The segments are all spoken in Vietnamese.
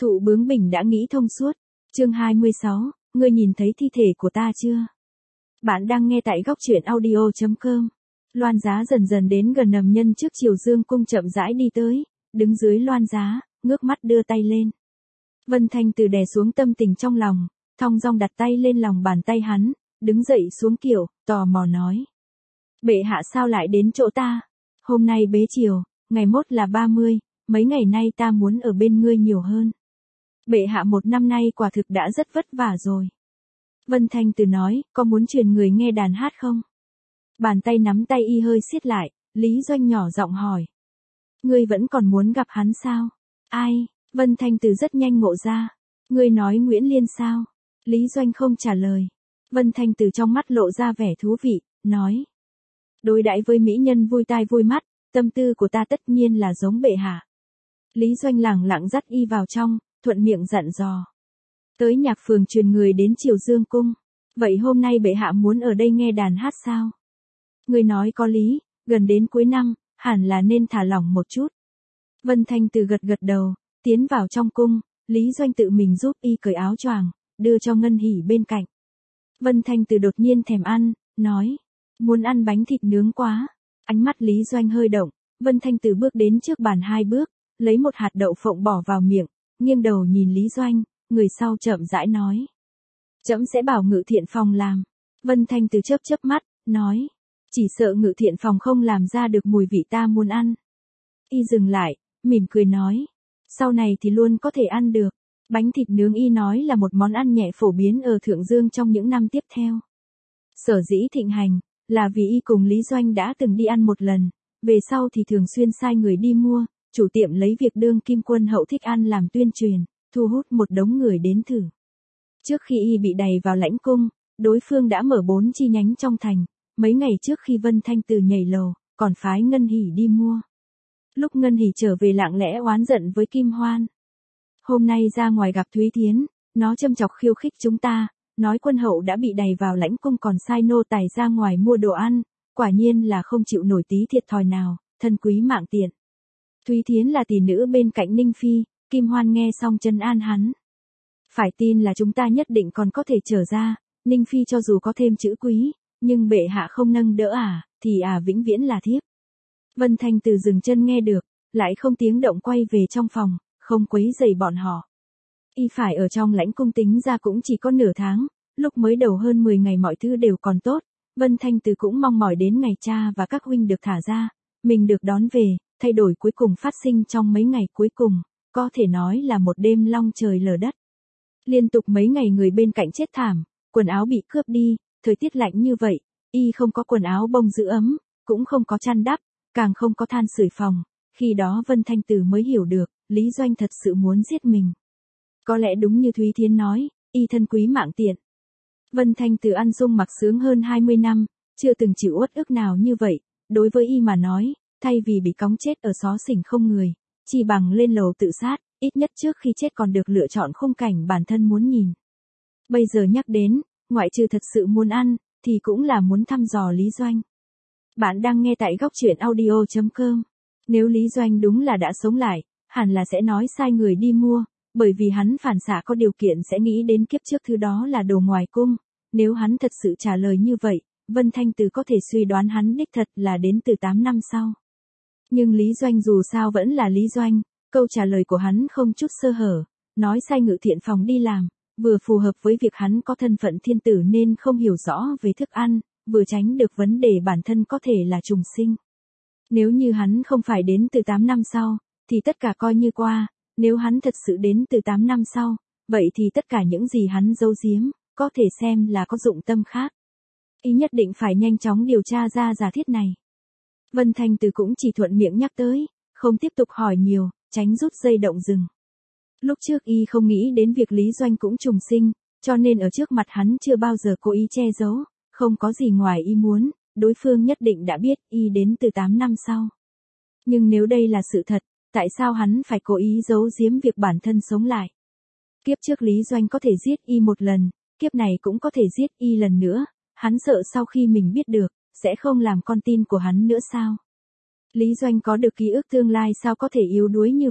Thụ bướng bỉnh đã nghĩ thông suốt. Chương 26, ngươi nhìn thấy thi thể của ta chưa? Bạn đang nghe tại góc truyện audio.com. Loan giá dần dần đến gần nầm nhân trước Triều Dương cung chậm rãi đi tới, đứng dưới loan giá, ngước mắt đưa tay lên. Vân Thanh Từ đè xuống tâm tình trong lòng, thong dong đặt tay lên lòng bàn tay hắn, đứng dậy xuống kiệu, tò mò nói. Bệ hạ sao lại đến chỗ ta? Hôm nay bế chiều, ngày mốt là 30, mấy ngày nay ta muốn ở bên ngươi nhiều hơn. Bệ hạ một năm nay quả thực đã rất vất vả rồi. Vân Thanh Từ nói, có muốn truyền người nghe đàn hát không? Bàn tay nắm tay y hơi siết lại, Lý Doanh nhỏ giọng hỏi. Ngươi vẫn còn muốn gặp hắn sao? Ai? Vân Thanh Từ rất nhanh ngộ ra. Ngươi nói Nguyễn Liên sao? Lý Doanh không trả lời. Vân Thanh Từ trong mắt lộ ra vẻ thú vị, nói. Đối đãi với mỹ nhân vui tai vui mắt, tâm tư của ta tất nhiên là giống bệ hạ. Lý Doanh lẳng lặng dắt y vào trong, thuận miệng dặn dò. Tới nhạc phường truyền người đến Triều Dương cung. Vậy hôm nay bệ hạ muốn ở đây nghe đàn hát sao? Người nói có lý, gần đến cuối năm, hẳn là nên thả lỏng một chút. Vân Thanh Từ gật gật đầu, tiến vào trong cung, Lý Doanh tự mình giúp y cởi áo choàng, đưa cho Ngân Hỷ bên cạnh. Vân Thanh Từ đột nhiên thèm ăn, nói, muốn ăn bánh thịt nướng quá. Ánh mắt Lý Doanh hơi động, Vân Thanh Từ bước đến trước bàn 2 bước, lấy một hạt đậu phộng bỏ vào miệng, nghiêng đầu nhìn Lý Doanh, người sau chậm rãi nói. Trẫm sẽ bảo Ngự Thiện Phòng làm. Vân Thanh Từ chớp chớp mắt, nói. Chỉ sợ Ngự Thiện Phòng không làm ra được mùi vị ta muốn ăn. Y dừng lại, mỉm cười nói. Sau này thì luôn có thể ăn được. Bánh thịt nướng y nói là một món ăn nhẹ phổ biến ở Thượng Dương trong những năm tiếp theo. Sở dĩ thịnh hành, là vì y cùng Lý Doanh đã từng đi ăn một lần, về sau thì thường xuyên sai người đi mua, chủ tiệm lấy việc đương kim quân hậu thích ăn làm tuyên truyền, thu hút một đống người đến thử. Trước khi y bị đày vào lãnh cung, đối phương đã mở 4 chi nhánh trong thành, mấy ngày trước khi Vân Thanh Từ nhảy lầu, còn phái Ngân Hỷ đi mua. Lúc Ngân Hỷ trở về lặng lẽ oán giận với Kim Hoan. Hôm nay ra ngoài gặp Thúy Thiến, nó châm chọc khiêu khích chúng ta, nói quân hậu đã bị đày vào lãnh cung còn sai nô tài ra ngoài mua đồ ăn, quả nhiên là không chịu nổi tí thiệt thòi nào, thân quý mạng tiện. Thúy Thiến là tỷ nữ bên cạnh Ninh Phi, Kim Hoan nghe xong trấn an hắn. Phải tin là chúng ta nhất định còn có thể trở ra, Ninh Phi cho dù có thêm chữ quý, nhưng bệ hạ không nâng đỡ thì vĩnh viễn là thiếp. Vân Thanh Từ dừng chân nghe được, lại không tiếng động quay về trong phòng, không quấy rầy bọn họ. Y phải ở trong lãnh cung tính ra cũng chỉ có nửa tháng, lúc mới đầu hơn 10 ngày mọi thứ đều còn tốt, Vân Thanh Từ cũng mong mỏi đến ngày cha và các huynh được thả ra, mình được đón về, thay đổi cuối cùng phát sinh trong mấy ngày cuối cùng, có thể nói là một đêm long trời lở đất. Liên tục mấy ngày người bên cạnh chết thảm, quần áo bị cướp đi, thời tiết lạnh như vậy, y không có quần áo bông giữ ấm, cũng không có chăn đắp, càng không có than sưởi phòng, khi đó Vân Thanh Từ mới hiểu được, Lý Doanh thật sự muốn giết mình. Có lẽ đúng như Thúy Thiến nói, y thân quý mạng tiện. Vân Thanh Từ ăn sung mặc sướng hơn 20 năm, chưa từng chịu uất ức nào như vậy, đối với y mà nói, thay vì bị cóng chết ở xó xỉnh không người, chỉ bằng lên lầu tự sát, ít nhất trước khi chết còn được lựa chọn khung cảnh bản thân muốn nhìn. Bây giờ nhắc đến, ngoại trừ thật sự muốn ăn, thì cũng là muốn thăm dò Lý Doanh. Bạn đang nghe tại góc truyện audio.com. Nếu Lý Doanh đúng là đã sống lại, hẳn là sẽ nói sai người đi mua, bởi vì hắn phản xạ có điều kiện sẽ nghĩ đến kiếp trước thứ đó là đồ ngoài cung. Nếu hắn thật sự trả lời như vậy, Vân Thanh Từ có thể suy đoán hắn đích thật là đến từ 8 năm sau. Nhưng Lý Doanh dù sao vẫn là Lý Doanh, câu trả lời của hắn không chút sơ hở, nói sai Ngự Thiện Phòng đi làm, vừa phù hợp với việc hắn có thân phận thiên tử nên không hiểu rõ về thức ăn, vừa tránh được vấn đề bản thân có thể là trùng sinh. Nếu như hắn không phải đến từ 8 năm sau, thì tất cả coi như qua, nếu hắn thật sự đến từ 8 năm sau, vậy thì tất cả những gì hắn giấu giếm, có thể xem là có dụng tâm khác. Y nhất định phải nhanh chóng điều tra ra giả thiết này. Vân Thanh Từ cũng chỉ thuận miệng nhắc tới, không tiếp tục hỏi nhiều, tránh rút dây động rừng. Lúc trước y không nghĩ đến việc Lý Doanh cũng trùng sinh, cho nên ở trước mặt hắn chưa bao giờ cố ý che giấu, không có gì ngoài y muốn, đối phương nhất định đã biết y đến từ 8 năm sau. Nhưng nếu đây là sự thật, tại sao hắn phải cố ý giấu giếm việc bản thân sống lại? Kiếp trước Lý Doanh có thể giết y một lần, kiếp này cũng có thể giết y lần nữa, hắn sợ sau khi mình biết được, sẽ không làm con tin của hắn nữa sao? Lý Doanh có được ký ức tương lai sao có thể yếu đuối như vậy,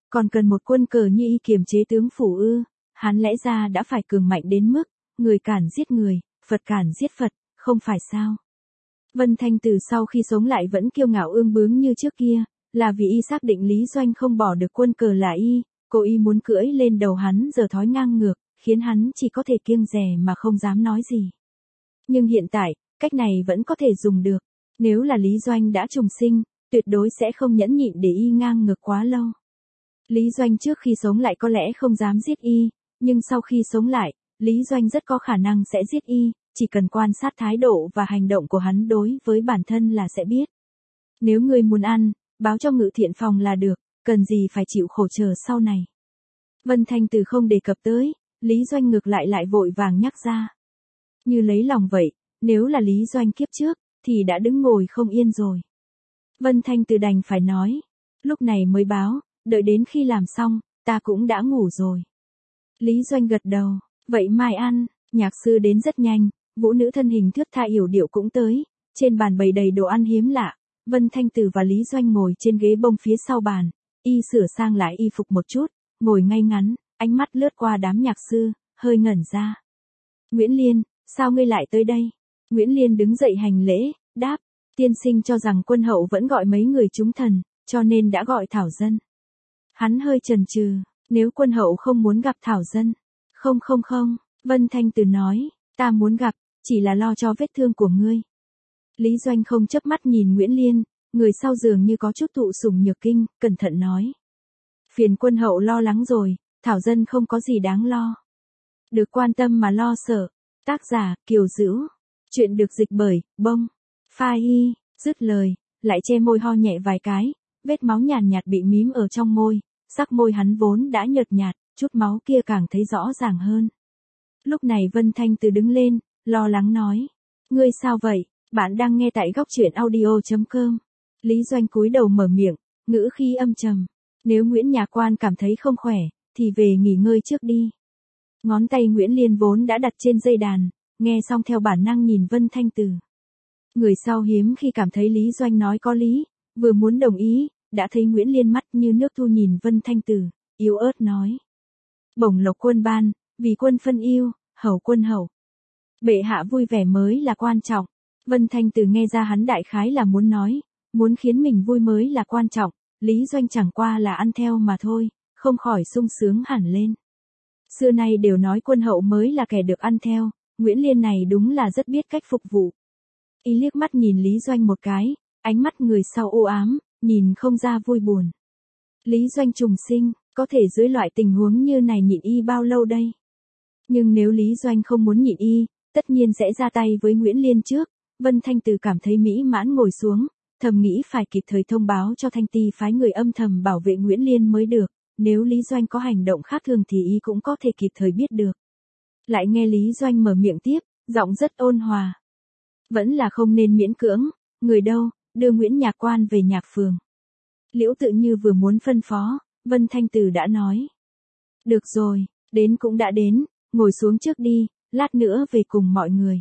Còn cần một quân cờ như y kiềm chế tướng phủ ư? Hắn lẽ ra đã phải cường mạnh đến mức, người cản giết người, Phật cản giết Phật, không phải sao? Vân Thanh từ sau khi sống lại vẫn kiêu ngạo ương bướng như trước kia, là vì y xác định Lý Doanh không bỏ được quân cờ là y, cô y muốn cưỡi lên đầu hắn giờ thói ngang ngược, khiến hắn chỉ có thể kiêng dè mà không dám nói gì. Nhưng hiện tại, cách này vẫn có thể dùng được. Nếu là Lý Doanh đã trùng sinh, tuyệt đối sẽ không nhẫn nhịn để y ngang ngược quá lâu. Lý Doanh trước khi sống lại có lẽ không dám giết y, nhưng sau khi sống lại, Lý Doanh rất có khả năng sẽ giết y, chỉ cần quan sát thái độ và hành động của hắn đối với bản thân là sẽ biết. Nếu ngươi muốn ăn, báo cho Ngự Thiện Phòng là được, cần gì phải chịu khổ chờ sau này. Vân Thanh Từ không đề cập tới, Lý Doanh ngược lại vội vàng nhắc ra. Như lấy lòng vậy, nếu là Lý Doanh kiếp trước, thì đã đứng ngồi không yên rồi. Vân Thanh Từ đành phải nói, lúc này mới báo, đợi đến khi làm xong, ta cũng đã ngủ rồi. Lý Doanh gật đầu, vậy mai ăn, nhạc sư đến rất nhanh, vũ nữ thân hình thướt tha yểu điệu cũng tới, trên bàn bày đầy đồ ăn hiếm lạ, Vân Thanh Từ và Lý Doanh ngồi trên ghế bông phía sau bàn, y sửa sang lại y phục một chút, ngồi ngay ngắn, ánh mắt lướt qua đám nhạc sư, hơi ngẩn ra. Nguyễn Liên, sao ngươi lại tới đây? Nguyễn Liên đứng dậy hành lễ, đáp, tiên sinh cho rằng quân hậu vẫn gọi mấy người chúng thần, cho nên đã gọi Thảo Dân. Hắn hơi chần chừ, nếu quân hậu không muốn gặp Thảo Dân. Không, Vân Thanh Từ nói, ta muốn gặp, chỉ là lo cho vết thương của ngươi. Lý Doanh không chớp mắt nhìn Nguyễn Liên, người sau giường như có chút thụ sủng nhược kinh, cẩn thận nói. Phiền quân hậu lo lắng rồi, Thảo Dân không có gì đáng lo. Được quan tâm mà lo sợ. Tác giả, Kiều Dữu. Chuyện được dịch bởi, Bông. Pha Hi, dứt lời, lại che môi ho nhẹ vài cái, vết máu nhàn nhạt bị mím ở trong môi, sắc môi hắn vốn đã nhợt nhạt, chút máu kia càng thấy rõ ràng hơn. Lúc này Vân Thanh Từ đứng lên, lo lắng nói. Ngươi sao vậy? Bạn đang nghe tại góc truyện audio.com. Lý Doanh cúi đầu mở miệng, ngữ khí âm trầm. Nếu Nguyễn Nhà Quan cảm thấy không khỏe, thì về nghỉ ngơi trước đi. Ngón tay Nguyễn Liên vốn đã đặt trên dây đàn, nghe xong theo bản năng nhìn Vân Thanh Từ. Người sau hiếm khi cảm thấy Lý Doanh nói có lý, vừa muốn đồng ý, đã thấy Nguyễn Liên mắt như nước thu nhìn Vân Thanh Từ, yếu ớt nói. Bổng lộc quân ban, vì quân phân yêu, hầu quân hậu. Bệ hạ vui vẻ mới là quan trọng. Vân Thanh Từ nghe ra hắn đại khái là muốn nói, muốn khiến mình vui mới là quan trọng, Lý Doanh chẳng qua là ăn theo mà thôi, không khỏi sung sướng hẳn lên. Xưa nay đều nói quân hậu mới là kẻ được ăn theo, Nguyễn Liên này đúng là rất biết cách phục vụ. Y liếc mắt nhìn Lý Doanh một cái, ánh mắt người sau u ám, nhìn không ra vui buồn. Lý Doanh trùng sinh, có thể dưới loại tình huống như này nhịn y bao lâu đây? Nhưng nếu Lý Doanh không muốn nhịn y, tất nhiên sẽ ra tay với Nguyễn Liên trước. Vân Thanh Từ cảm thấy mỹ mãn ngồi xuống, thầm nghĩ phải kịp thời thông báo cho Thanh Ti phái người âm thầm bảo vệ Nguyễn Liên mới được, nếu Lý Doanh có hành động khác thường thì y cũng có thể kịp thời biết được. Lại nghe Lý Doanh mở miệng tiếp, giọng rất ôn hòa. Vẫn là không nên miễn cưỡng, người đâu, đưa Nguyễn Nhạc Quan về Nhạc Phường. Liễu Tự Như vừa muốn phân phó, Vân Thanh Từ đã nói. Được rồi, đến cũng đã đến, ngồi xuống trước đi, lát nữa về cùng mọi người.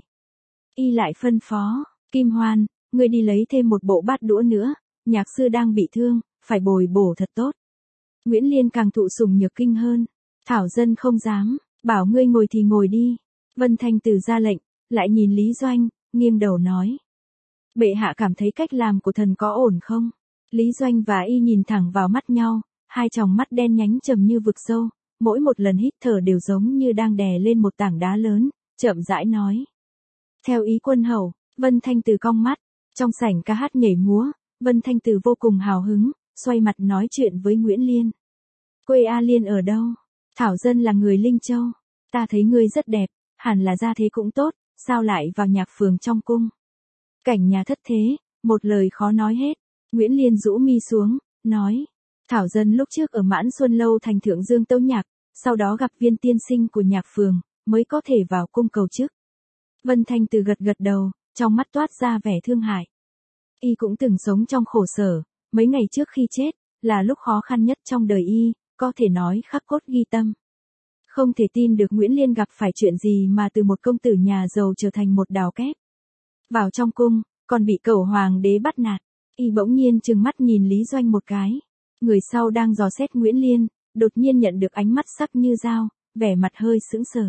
Y lại phân phó, Kim Hoan, ngươi đi lấy thêm một bộ bát đũa nữa, nhạc sư đang bị thương, phải bồi bổ thật tốt. Nguyễn Liên càng thụ sủng nhược kinh hơn, Thảo Dân không dám, bảo ngươi ngồi thì ngồi đi. Vân Thanh Từ ra lệnh, lại nhìn Lý Doanh, nghiêng đầu nói. Bệ hạ cảm thấy cách làm của thần có ổn không? Lý Doanh và y nhìn thẳng vào mắt nhau, hai tròng mắt đen nhánh trầm như vực sâu, mỗi một lần hít thở đều giống như đang đè lên một tảng đá lớn, chậm rãi nói. Theo ý quân hầu, Vân Thanh Từ cong mắt, trong sảnh ca hát nhảy múa, Vân Thanh Từ vô cùng hào hứng, xoay mặt nói chuyện với Nguyễn Liên. Quê A Liên ở đâu? Thảo Dân là người Linh Châu, ta thấy ngươi rất đẹp, hẳn là gia thế cũng tốt, sao lại vào Nhạc Phường trong cung? Cảnh nhà thất thế, một lời khó nói hết. Nguyễn Liên rũ mi xuống, nói. Thảo Dân lúc trước ở Mãn Xuân Lâu thành thượng dương tấu nhạc, sau đó gặp Viên tiên sinh của Nhạc Phường, mới có thể vào cung cầu chức. Vân Thanh Từ gật đầu, trong mắt toát ra vẻ thương hại. Y cũng từng sống trong khổ sở, mấy ngày trước khi chết, là lúc khó khăn nhất trong đời y, có thể nói khắc cốt ghi tâm. Không thể tin được Nguyễn Liên gặp phải chuyện gì mà từ một công tử nhà giàu trở thành một đào kép. Vào trong cung, còn bị cẩu hoàng đế bắt nạt. Y bỗng nhiên trừng mắt nhìn Lý Doanh một cái. Người sau đang dò xét Nguyễn Liên, đột nhiên nhận được ánh mắt sắc như dao, vẻ mặt hơi sững sờ.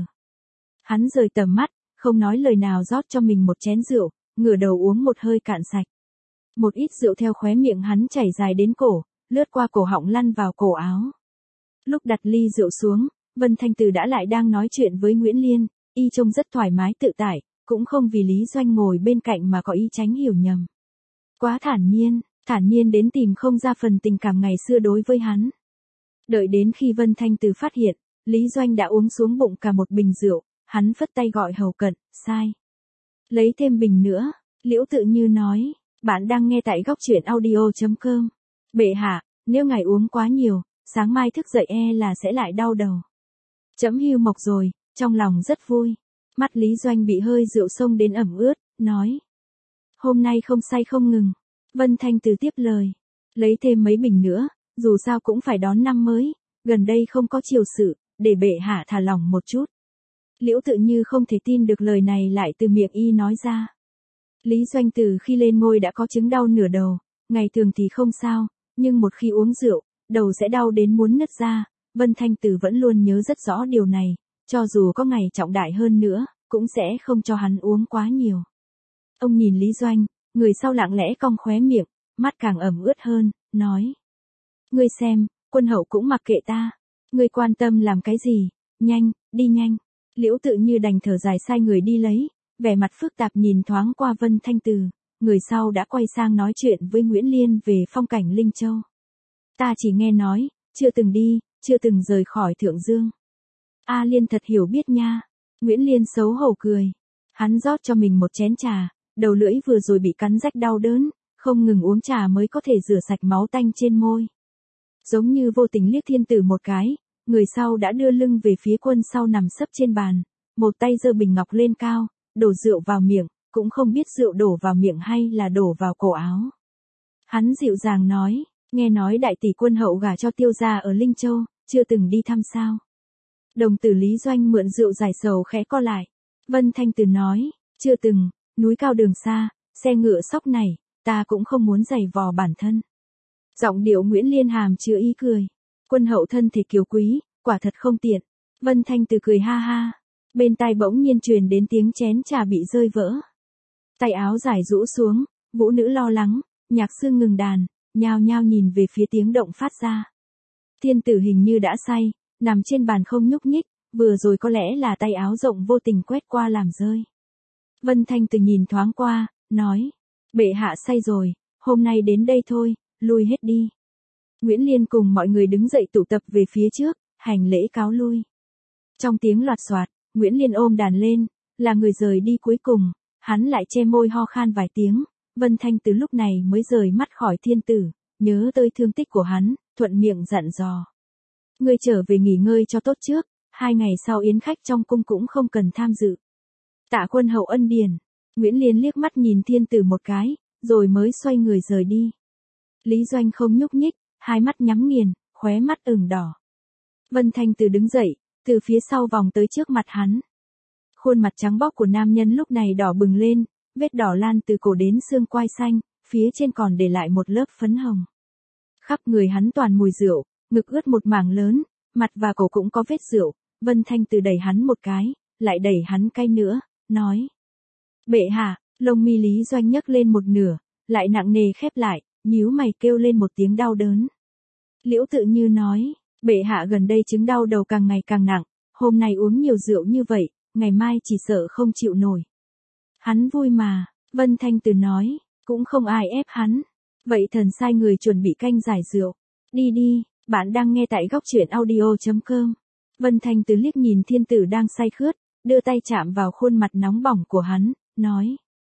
Hắn rời tầm mắt, không nói lời nào rót cho mình một chén rượu, ngửa đầu uống một hơi cạn sạch. Một ít rượu theo khóe miệng hắn chảy dài đến cổ, lướt qua cổ họng lăn vào cổ áo. Lúc đặt ly rượu xuống, Vân Thanh Từ đã lại đang nói chuyện với Nguyễn Liên, y trông rất thoải mái tự tại, cũng không vì Lý Doanh ngồi bên cạnh mà có ý tránh hiểu nhầm. Quá thản nhiên đến tìm không ra phần tình cảm ngày xưa đối với hắn. Đợi đến khi Vân Thanh Từ phát hiện, Lý Doanh đã uống xuống bụng cả một bình rượu, hắn phất tay gọi hầu cận, sai. Lấy thêm bình nữa, Liễu Tự Như nói, bạn đang nghe tại góc truyện audio.com. Bệ hạ, nếu ngài uống quá nhiều, sáng mai thức dậy là sẽ lại đau đầu. Trẫm hưu mộc rồi, trong lòng rất vui. Mắt Lý Doanh bị hơi rượu xông đến ẩm ướt, nói. Hôm nay không say không ngừng. Vân Thanh Từ tiếp lời. Lấy thêm mấy bình nữa, dù sao cũng phải đón năm mới, gần đây không có triều sự, để bệ hạ thả lỏng một chút. Liễu Tự Như không thể tin được lời này lại từ miệng y nói ra. Lý Doanh từ khi lên ngôi đã có chứng đau nửa đầu, ngày thường thì không sao, nhưng một khi uống rượu, đầu sẽ đau đến muốn nứt ra. Vân Thanh Từ vẫn luôn nhớ rất rõ điều này, cho dù có ngày trọng đại hơn nữa, cũng sẽ không cho hắn uống quá nhiều. Ông nhìn Lý Doanh, người sau lặng lẽ cong khóe miệng, mắt càng ẩm ướt hơn, nói. Ngươi xem, quân hậu cũng mặc kệ ta. Ngươi quan tâm làm cái gì? Nhanh, đi nhanh. Liễu Tự Như đành thở dài sai người đi lấy, vẻ mặt phức tạp nhìn thoáng qua Vân Thanh Từ, người sau đã quay sang nói chuyện với Nguyễn Liên về phong cảnh Linh Châu. Ta chỉ nghe nói, chưa từng đi, chưa từng rời khỏi Thượng Dương. A Liên thật hiểu biết nha. Nguyễn Liên xấu hổ cười. Hắn rót cho mình một chén trà, đầu lưỡi vừa rồi bị cắn rách đau đớn, không ngừng uống trà mới có thể rửa sạch máu tanh trên môi. Giống như vô tình liếc Thiên Tử một cái, người sau đã đưa lưng về phía quân sau nằm sấp trên bàn, một tay giơ bình ngọc lên cao, đổ rượu vào miệng, cũng không biết rượu đổ vào miệng hay là đổ vào cổ áo. Hắn dịu dàng nói, nghe nói đại tỷ quân hậu gả cho Tiêu gia ở Linh Châu, chưa từng đi thăm sao. Đồng tử Lý Doanh mượn rượu giải sầu khẽ co lại. Vân Thanh Từ nói, chưa từng, núi cao đường xa, xe ngựa sóc này, ta cũng không muốn giày vò bản thân. Giọng điệu Nguyễn Liên hàm chứa ý cười. Quân hậu thân thể kiều quý, quả thật không tiện. Vân Thanh Từ cười ha ha. Bên tai bỗng nhiên truyền đến tiếng chén trà bị rơi vỡ. Tay áo giải rũ xuống, vũ nữ lo lắng, nhạc sư ngừng đàn, nhao nhao nhìn về phía tiếng động phát ra. Thiên Tử hình như đã say, nằm trên bàn không nhúc nhích, vừa rồi có lẽ là tay áo rộng vô tình quét qua làm rơi. Vân Thanh Từ nhìn thoáng qua, nói, bệ hạ say rồi, hôm nay đến đây thôi, lui hết đi. Nguyễn Liên cùng mọi người đứng dậy tụ tập về phía trước, hành lễ cáo lui. Trong tiếng loạt soạt, Nguyễn Liên ôm đàn lên, là người rời đi cuối cùng, hắn lại che môi ho khan vài tiếng, Vân Thanh Từ lúc này mới rời mắt khỏi Thiên Tử, nhớ tới thương tích của hắn, thuận miệng dặn dò. Ngươi trở về nghỉ ngơi cho tốt trước, 2 ngày sau yến khách trong cung cũng không cần tham dự. Tạ quân hậu ân điển. Nguyễn Liên liếc mắt nhìn Thiên Tử một cái, rồi mới xoay người rời đi. Lý Doanh không nhúc nhích, hai mắt nhắm nghiền, khóe mắt ửng đỏ. Vân Thanh Từ đứng dậy, từ phía sau vòng tới trước mặt hắn. Khuôn mặt trắng bóc của nam nhân lúc này đỏ bừng lên, vết đỏ lan từ cổ đến xương quai xanh, phía trên còn để lại một lớp phấn hồng. Khắp người hắn toàn mùi rượu, ngực ướt một mảng lớn, mặt và cổ cũng có vết rượu. Vân Thanh Từ đẩy hắn một cái, lại đẩy hắn cái nữa, nói. Bệ hạ, lông mi Lý Doanh nhấc lên một nửa, lại nặng nề khép lại, nhíu mày kêu lên một tiếng đau đớn. Liễu Tự Như nói, bệ hạ gần đây chứng đau đầu càng ngày càng nặng, hôm nay uống nhiều rượu như vậy, ngày mai chỉ sợ không chịu nổi. Hắn vui mà, Vân Thanh Từ nói, cũng không ai ép hắn. Vậy thần sai người chuẩn bị canh giải rượu. Đi đi, bạn đang nghe tại góc truyện audio.com. Vân Thanh Từ liếc nhìn Thiên Tử đang say khướt, đưa tay chạm vào khuôn mặt nóng bỏng của hắn, nói.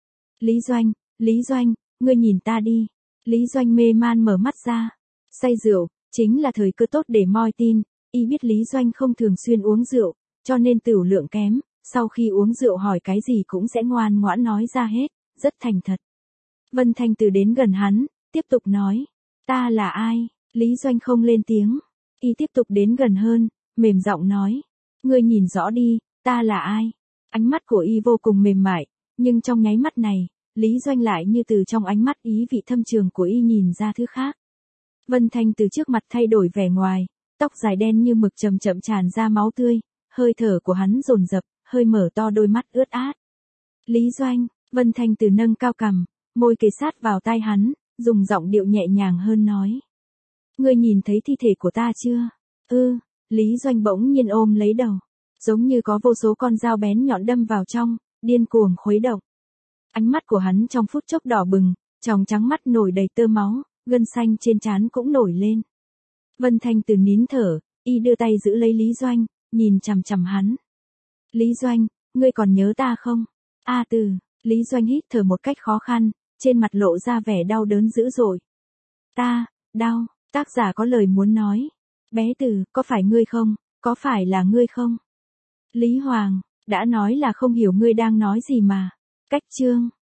Lý Doanh, ngươi nhìn ta đi. Lý Doanh mê man mở mắt ra. Say rượu, chính là thời cơ tốt để moi tin. Y biết Lý Doanh không thường xuyên uống rượu, cho nên tửu lượng kém. Sau khi uống rượu hỏi cái gì cũng sẽ ngoan ngoãn nói ra hết, rất thành thật. Vân Thanh Từ đến gần hắn, tiếp tục nói. Ta là ai? Lý Doanh không lên tiếng. Y tiếp tục đến gần hơn, mềm giọng nói. Ngươi nhìn rõ đi, ta là ai? Ánh mắt của Y vô cùng mềm mại, nhưng trong nháy mắt này, Lý Doanh lại như từ trong ánh mắt ý vị thâm trường của Y nhìn ra thứ khác. Vân Thanh từ trước mặt thay đổi vẻ ngoài, tóc dài đen như mực chậm chậm tràn ra máu tươi, hơi thở của hắn dồn dập, hơi mở to đôi mắt ướt át. Lý Doanh, Vân Thanh từ nâng cao cằm, môi kề sát vào tai hắn, dùng giọng điệu nhẹ nhàng hơn nói. Ngươi nhìn thấy thi thể của ta chưa? Lý Doanh bỗng nhiên ôm lấy đầu, giống như có vô số con dao bén nhọn đâm vào trong, điên cuồng khuấy động. Ánh mắt của hắn trong phút chốc đỏ bừng, tròng trắng mắt nổi đầy tơ máu, gân xanh trên trán cũng nổi lên. Vân Thanh từ nín thở, y đưa tay giữ lấy Lý Doanh, nhìn chằm chằm hắn. Lý Doanh, ngươi còn nhớ ta không? Từ, Lý Doanh hít thở một cách khó khăn, trên mặt lộ ra vẻ đau đớn dữ dội. Đau, tác giả có lời muốn nói. Bé Từ, có phải ngươi không? Có phải là ngươi không? Lý Hoàng, đã nói là không hiểu ngươi đang nói gì mà. Cách chương.